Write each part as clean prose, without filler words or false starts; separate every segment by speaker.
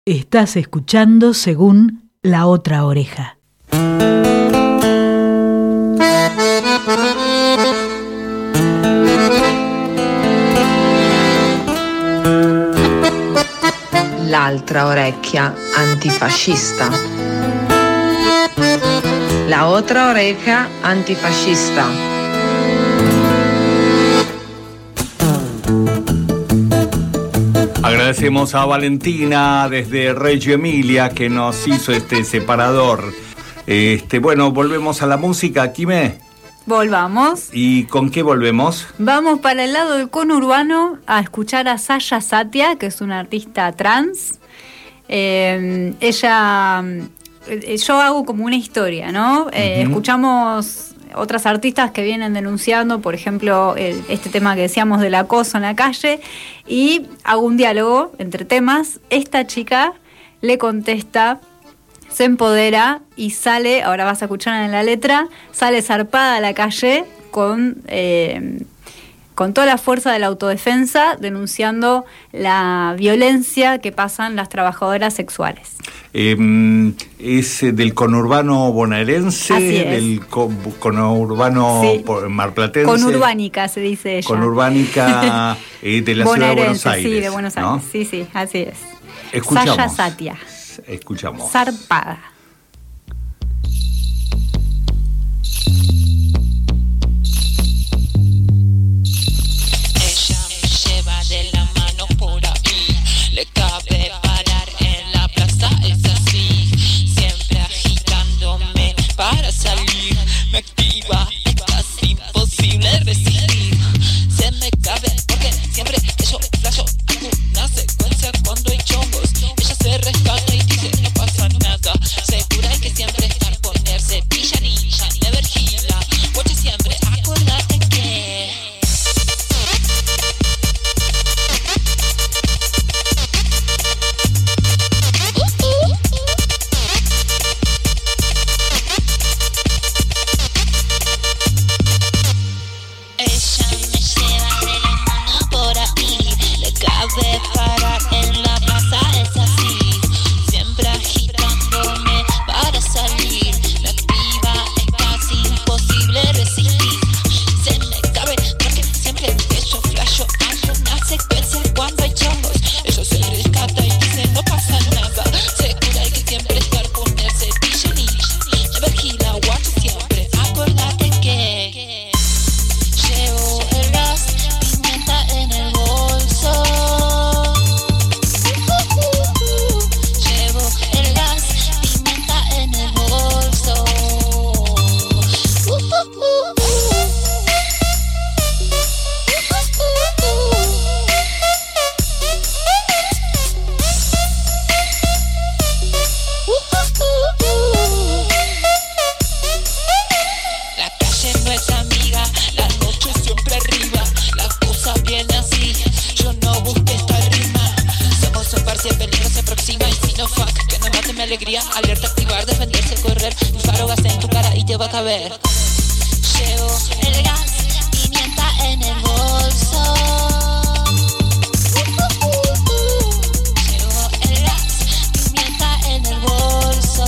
Speaker 1: Estás escuchando Según la Otra Oreja.
Speaker 2: L'altra orecchia antifascista. La otra oreja antifascista.
Speaker 3: Agradecemos a Valentina desde Reggio Emilia que nos hizo este separador. Bueno, volvemos a la música, Quimé.
Speaker 4: Volvamos.
Speaker 3: ¿Y con qué volvemos?
Speaker 4: Vamos para el lado del conurbano a escuchar a Sasha Satia, que es una artista trans. Yo hago como una historia, ¿no? Escuchamos otras artistas que vienen denunciando, por ejemplo, este tema que decíamos del acoso en la calle, y hago un diálogo entre temas. Esta chica le contesta, se empodera y sale, ahora vas a escuchar en la letra, sale zarpada a la calle con toda la fuerza de la autodefensa, denunciando la violencia que pasan las trabajadoras sexuales.
Speaker 3: Es del conurbano bonaerense, del conurbano marplatense.
Speaker 4: Conurbánica se dice ella.
Speaker 3: Conurbánica de la ciudad de Buenos Aires.
Speaker 4: Sí, de Buenos Aires, ¿no? Sí, así es.
Speaker 3: Escuchamos.
Speaker 4: Sasha Satia.
Speaker 3: Escuchamos.
Speaker 4: Zarpada.
Speaker 5: Le cabe parar en la plaza, es así, siempre agitándome para salir, me activa, es casi imposible resistir, se me cabe porque siempre que yo flasho alguna secuencia cuando hay chongos, ella se rescata y dice no pasa nada, segura hay que siempre estar ponerse pillanilla, never gila, porque siempre acordate que parar en la plaza es así, siempre agitándome para salir, me activa, es casi imposible resistir, se me cabe porque siempre que yo flasho alguna secuencia cuando hay chongos, ellos se rescata y dicen no pasa nada, segura hay que siempre estar ponerse pillanilla, never gila, watch siempre, acordate que llevo el gas, pimienta en el bolso. Alegría, alerta, activar, defenderse, correr. Un faro gas en tu cara y te va a caber. Llevo el gas, pimienta en el bolso. Llevo el gas, pimienta en el bolso.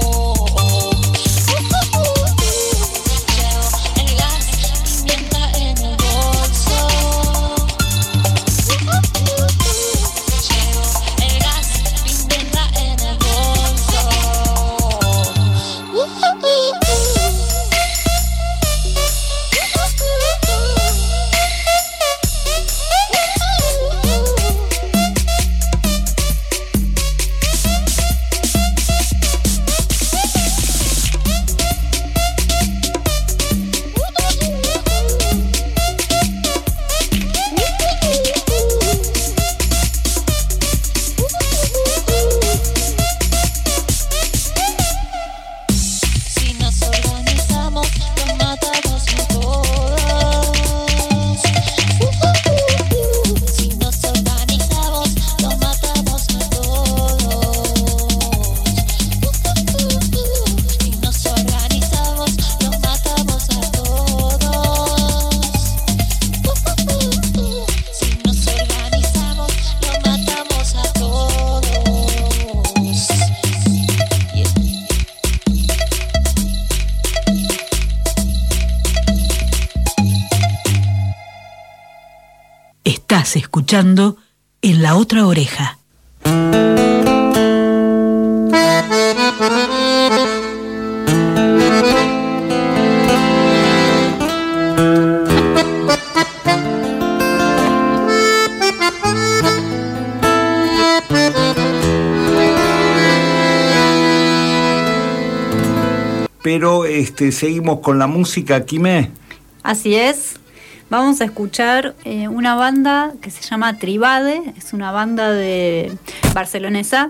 Speaker 5: Llevo el gas, pimienta en el bolso. Llevo el gas, pimienta en el bolso.
Speaker 1: escuchando En la otra oreja.
Speaker 3: Pero seguimos con la música, Quimé.
Speaker 4: Así es. Vamos a escuchar una banda que se llama Tribade, es una banda de barcelonesa,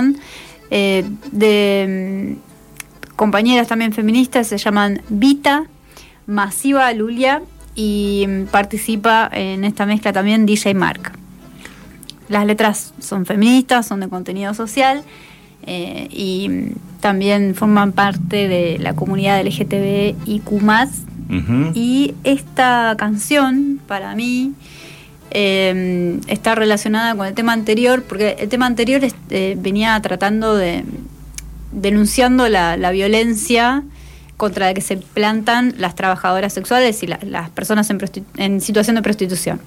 Speaker 4: de compañeras también feministas, se llaman Vita, Masiva Lulia, y participa en esta mezcla también DJ Mark. Las letras son feministas, son de contenido social, y también forman parte de la comunidad LGTBIQ+.
Speaker 3: Uh-huh.
Speaker 4: Y esta canción, para mí, está relacionada con el tema anterior, porque el tema anterior venía tratando denunciando la violencia contra la que se plantan las trabajadoras sexuales y las personas en situación de prostitución.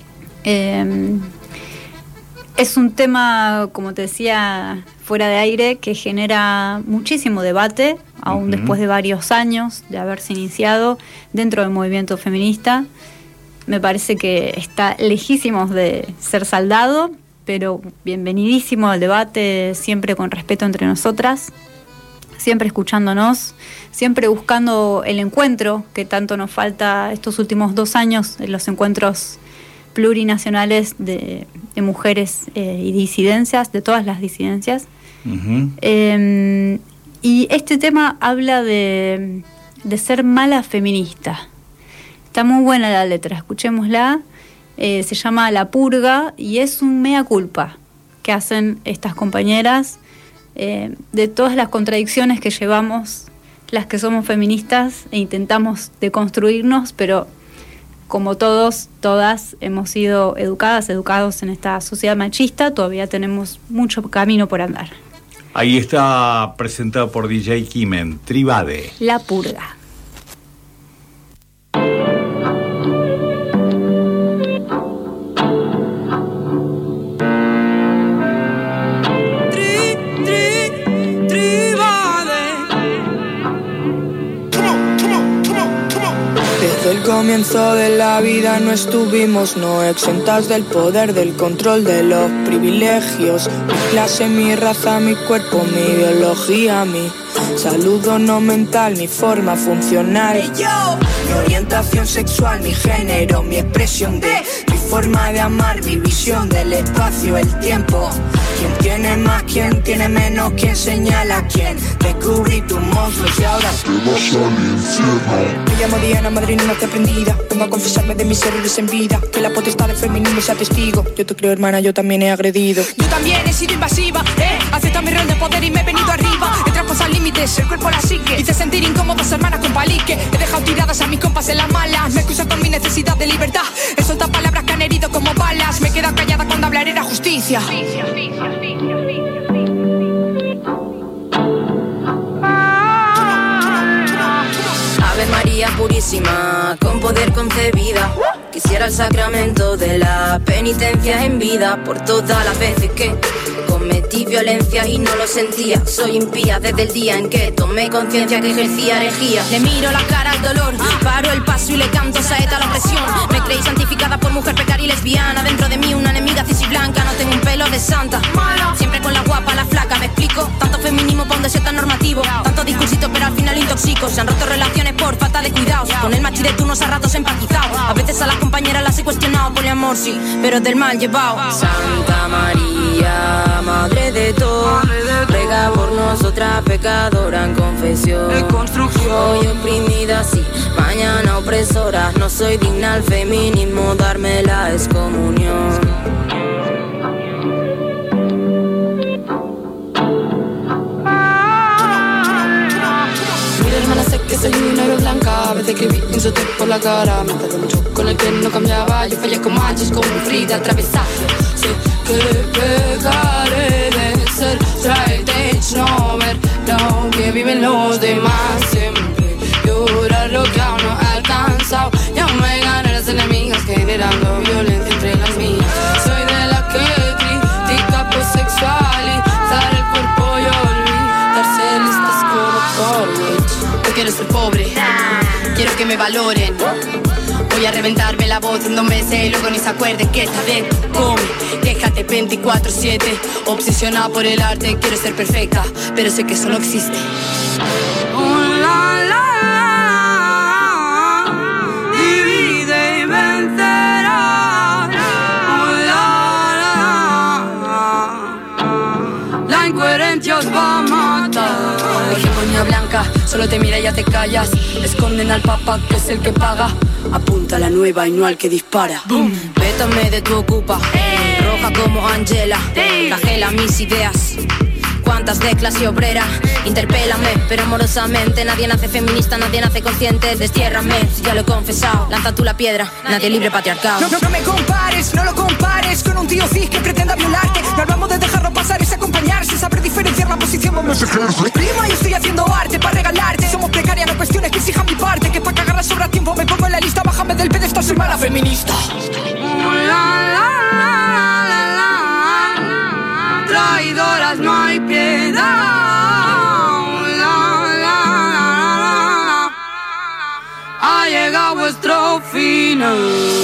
Speaker 4: Es un tema, como te decía, fuera de aire, que genera muchísimo debate, aún después de varios años de haberse iniciado dentro del movimiento feminista. Me parece que está lejísimos de ser saldado, pero bienvenidísimo al debate, siempre con respeto entre nosotras, siempre escuchándonos, siempre buscando el encuentro que tanto nos falta estos últimos 2 años, en los encuentros plurinacionales de mujeres y disidencias, de todas las disidencias.
Speaker 3: Uh-huh.
Speaker 4: Y este tema habla de ser mala feminista. Está muy buena la letra, escuchémosla. Se llama La Purga y es un mea culpa que hacen estas compañeras de todas las contradicciones que llevamos las que somos feministas e intentamos deconstruirnos, pero como todos, todas hemos sido educados en esta sociedad machista, todavía tenemos mucho camino por andar.
Speaker 3: Ahí está presentado por DJ Kimen, Tribade.
Speaker 4: La Purga.
Speaker 6: Desde el comienzo de la vida no estuvimos no exentas del poder, del control de los privilegios. Mi clase, mi raza, mi cuerpo, mi biología, mi salud no mental, mi forma funcional. Mi orientación sexual, mi género, mi expresión de mi forma de amar, mi visión del espacio, el tiempo. ¿Quién tiene más, quién tiene menos, quién señala a quién? Descubrí tus monstruos y ahora te vas al infierno. Me llamo Diana, madrina no te aprendida. Vengo a confesarme de mis errores en vida. Que la potestad del feminismo sea testigo. Yo te creo, hermana, yo también he agredido. Yo también he sido invasiva, acepta mi rol de poder y me he venido arriba. He traspasado límites, el cuerpo la psique. Hice sentir incómodas hermanas con palique. He dejado tiradas a mis compas en las malas. Me excuso con mi necesidad de libertad. He soltado palabras que han herido como balas. Me he quedado callada cuando hablar era justicia. Ave María purísima, con poder concebida. Quisiera el sacramento de la penitencia en vida por todas las veces que cometí violencia y no lo sentía. Soy impía desde el día en que tomé conciencia que ejercía herejía. Le miro la cara al dolor, paro el paso y le canto saeta a la opresión. Me creí santificada por mujer precaria y lesbiana. Dentro de mí una enemiga cis y blanca. No tengo un pelo de santa, siempre con la guapa, la flaca. ¿Me explico? Tanto feminismo pa' un deseo tan normativo. Tanto discursito pero al final intoxico. Se han roto relaciones por falta de cuidados. Con el machi de turnos a ratos empatizado. A veces a las compañeras las he cuestionado. Poliamor sí, pero del mal llevado. Santa María, madre de todo, ruega por nosotras pecadora en confesión. Hoy oprimida sí, mañana opresora. No soy digna al feminismo, darme la excomunión. Sé que soy una ave blanca, a veces escribí insulté por la cara. Me tardé mucho con el que no cambiaba. Yo fallé con machos, con Frida atravesada. Sé que pecaré de ser straight edge, no ver lo que viven los demás. Siempre llorar lo que aún no he alcanzado. Ya me gané las enemigas generando violencia entre las mías. que me valoren. Voy a reventarme la voz en 2 meses y luego ni se acuerden que esta vez come. Déjate 24/7, obsesionada por el arte, quiero ser perfecta, pero sé que eso no existe. Oh, la, la, la, divide y vencerás. Oh, la, la incoherencia os va a matar. Hegemonía blanca, solo te mira y ya te callas. Esconden al papa que es el que paga. Apunta a la nueva y no al que dispara. Boom. Vétame de tu ocupa, roja como Angela, cajela mis ideas. Cuántas de clase obrera, interpélame, pero amorosamente. Nadie nace feminista, nadie nace consciente. Destiérrame, si ya lo he confesado. Lanza tú la piedra, nadie libre patriarcado.
Speaker 7: No me compares, no lo compares con un tío cis que pretenda violarte. No hablamos de dejarlo pasar, es acompañarse, saber diferenciar la posición. Vamos a ejercer. Prima, yo estoy haciendo arte para regalarte. Somos precarias, no cuestiones que exijan mi parte. Que para cagarla sobra tiempo, me pongo en la lista. Bájame del pedestal, soy mala feminista. Traidoras no hay piedad. Ha llegado vuestro final.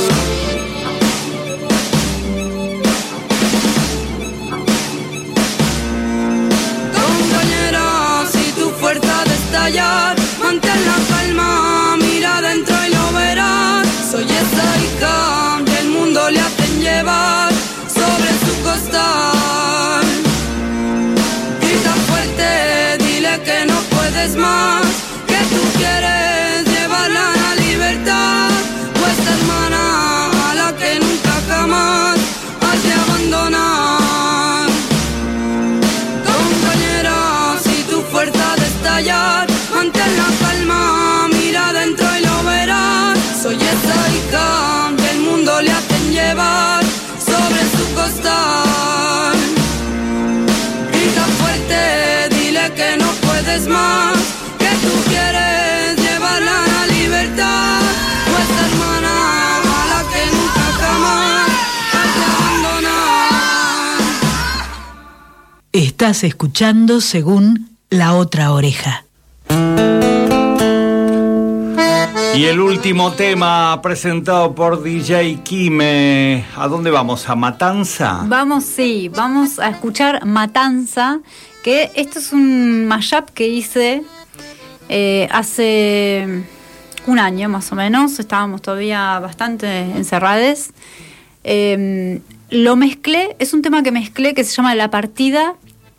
Speaker 7: Compañera, si tu fuerza de estallar, mantén la calma, mira adentro y lo verás. Soy esa hija que el mundo le hacen llevar sobre su costal. Grita fuerte, dile que no puedes más, que tú quieres llevarla a la libertad. Vuestra hermana a la que nunca jamás has de abandonar. Compañera, si tu fuerza de estallar, mantén la calma, mira adentro y lo verás. Soy esa hija que el mundo le hacen llevar sobre su costal. Grita fuerte, dile que no puedes más, que tú quieres llevarla a la libertad. Vuestra hermana a la que nunca jamás has de abandonar.
Speaker 1: Estás escuchando Según la Otra Oreja.
Speaker 3: Y el último tema presentado por DJ Kime. ¿A dónde vamos? ¿A Matanza?
Speaker 4: Vamos a escuchar Matanza, que esto es un mashup que hice hace un año más o menos. Estábamos todavía bastante encerrades. Lo mezclé, es un tema que mezclé que se llama La Partida.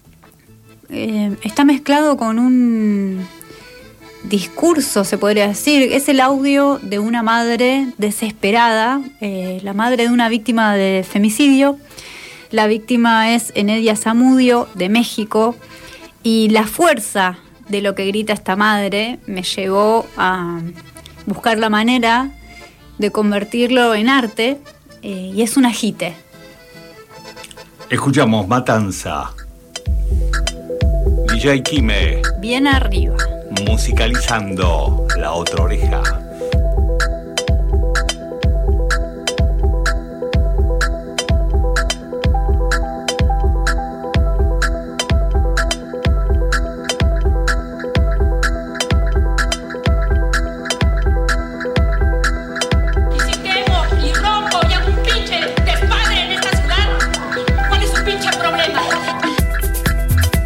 Speaker 4: Está mezclado con un discurso, se podría decir. Es el audio de una madre desesperada, la madre de una víctima de femicidio. La víctima es Enedia Zamudio, de México, y la fuerza de lo que grita esta madre me llevó a buscar la manera de convertirlo en arte, y es un agite.
Speaker 3: Escuchamos Matanza. DJ Kime.
Speaker 4: Bien arriba.
Speaker 3: Musicalizando La Otra Oreja.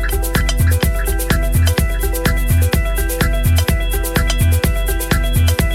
Speaker 8: Problema.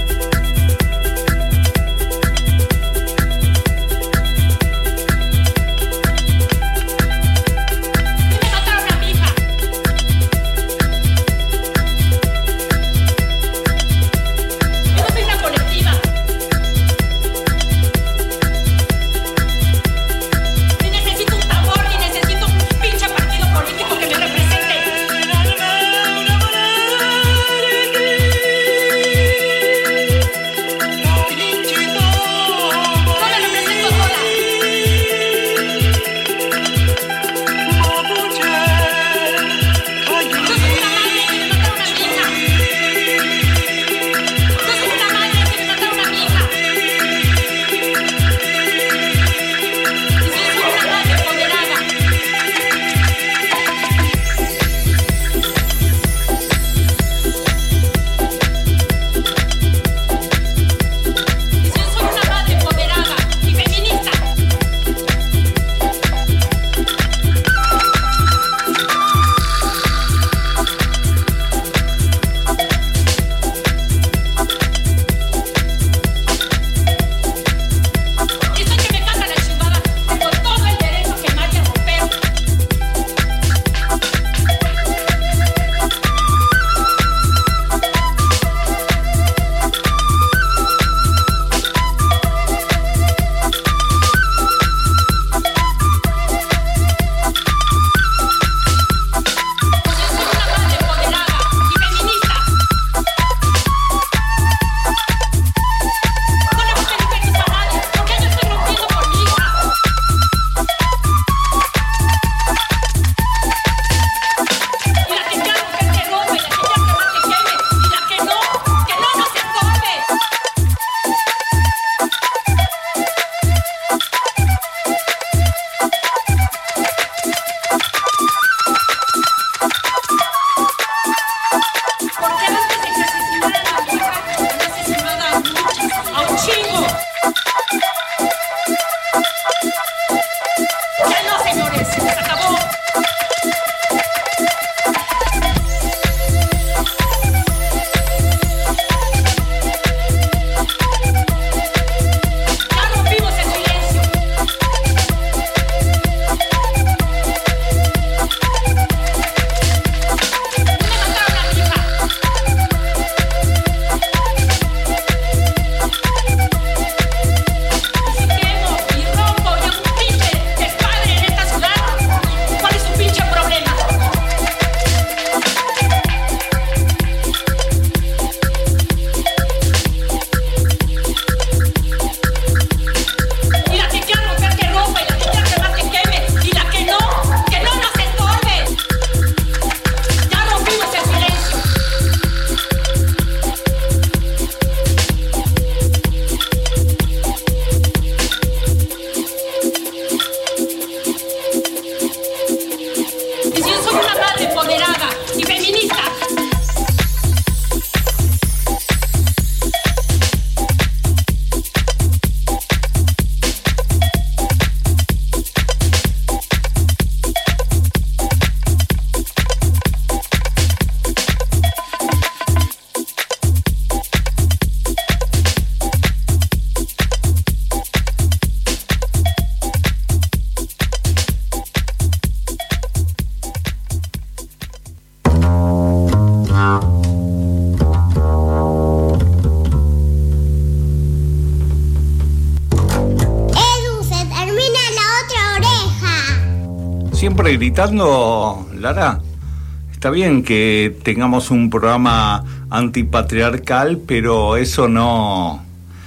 Speaker 3: siempre gritando, Lara? Está bien que tengamos un programa antipatriarcal, pero eso no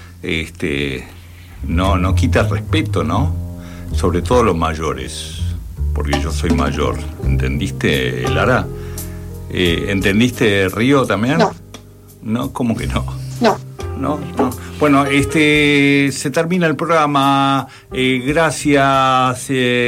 Speaker 3: quita el respeto, ¿no? Sobre todo los mayores, porque yo soy mayor. ¿Entendiste, Lara? ¿Entendiste, Río, también?
Speaker 8: No.
Speaker 3: ¿No? ¿Cómo que no?
Speaker 8: No.
Speaker 3: No. Bueno, se termina el programa. Gracias,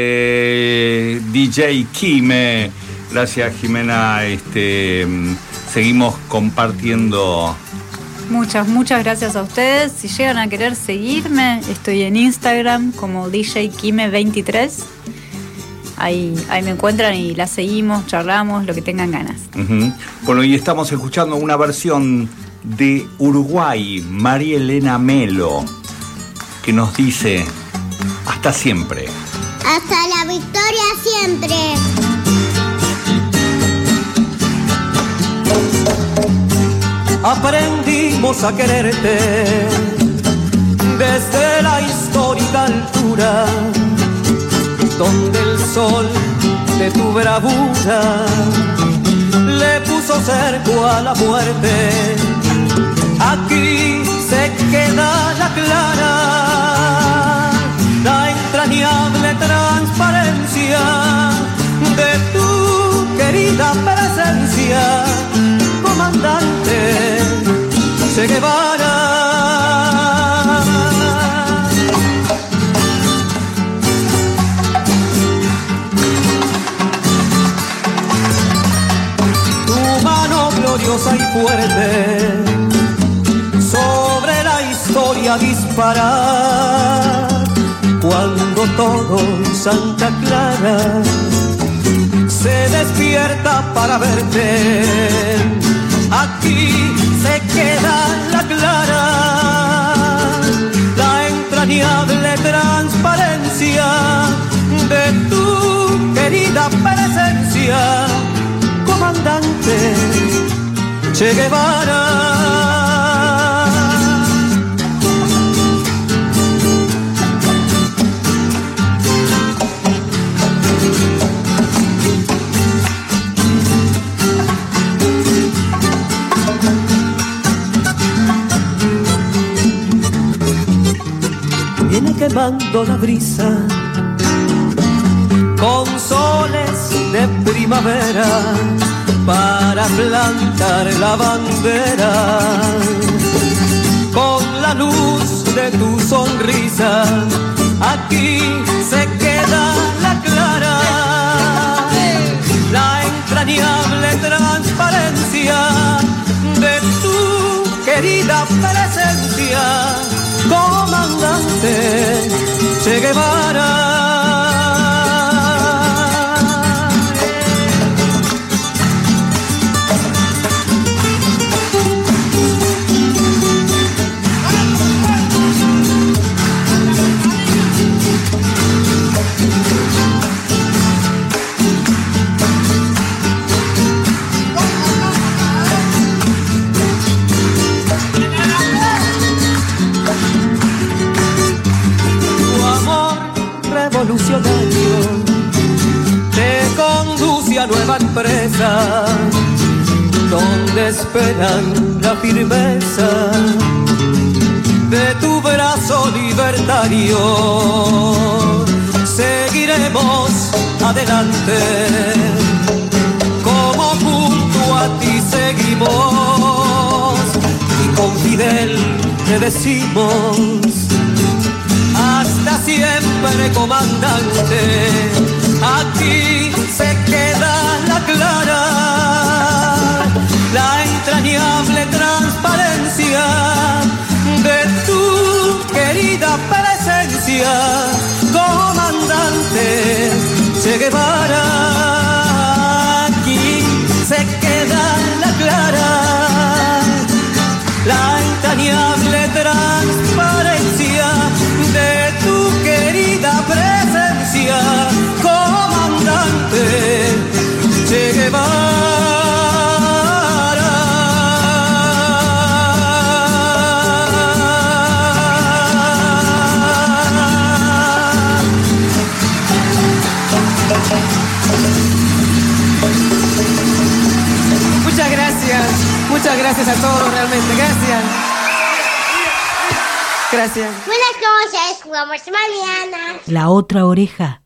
Speaker 3: DJ Quime. Gracias, Jimena. Seguimos compartiendo.
Speaker 4: Muchas gracias a ustedes. Si llegan a querer seguirme, estoy en Instagram como DJ Quime23. Ahí me encuentran y la seguimos, charlamos, lo que tengan ganas.
Speaker 3: Uh-huh. Bueno, y estamos escuchando una versión de Uruguay, María Elena Melo, que nos dice: hasta siempre.
Speaker 9: Hasta la victoria siempre.
Speaker 10: Aprendimos a quererte desde la histórica altura, donde el sol de tu bravura le puso cerco a la muerte. Aquí se queda la clara, la entrañable transparencia de tu querida presencia, comandante Che Guevara. Tu mano gloriosa y fuerte sobre la historia disparar, cuando todo Santa Clara se despierta para verte. Aquí se queda la clara, la entrañable transparencia de tu querida presencia, comandante Che Guevara. Viene quemando la brisa con soles de primavera para plantar la bandera, con la luz de tu sonrisa. Aquí se queda la clara, la entrañable transparencia de tu querida presencia, comandante Che Guevara. Revolucionario te conduce a nueva empresa, donde esperan la firmeza de tu brazo libertario. Seguiremos adelante, como junto a ti seguimos, y con Fidel te decimos: hasta siempre, comandante. Aquí se queda la clara, la entrañable transparencia de tu querida presencia, comandante Che Guevara. Aquí se queda la clara, la entrañable transparencia de tu querida presencia, comandante Che Guevara.
Speaker 8: Muchísimas gracias a todos, realmente. Gracias. Gracias.
Speaker 9: Buenas noches, jugamos mañana.
Speaker 1: La otra oreja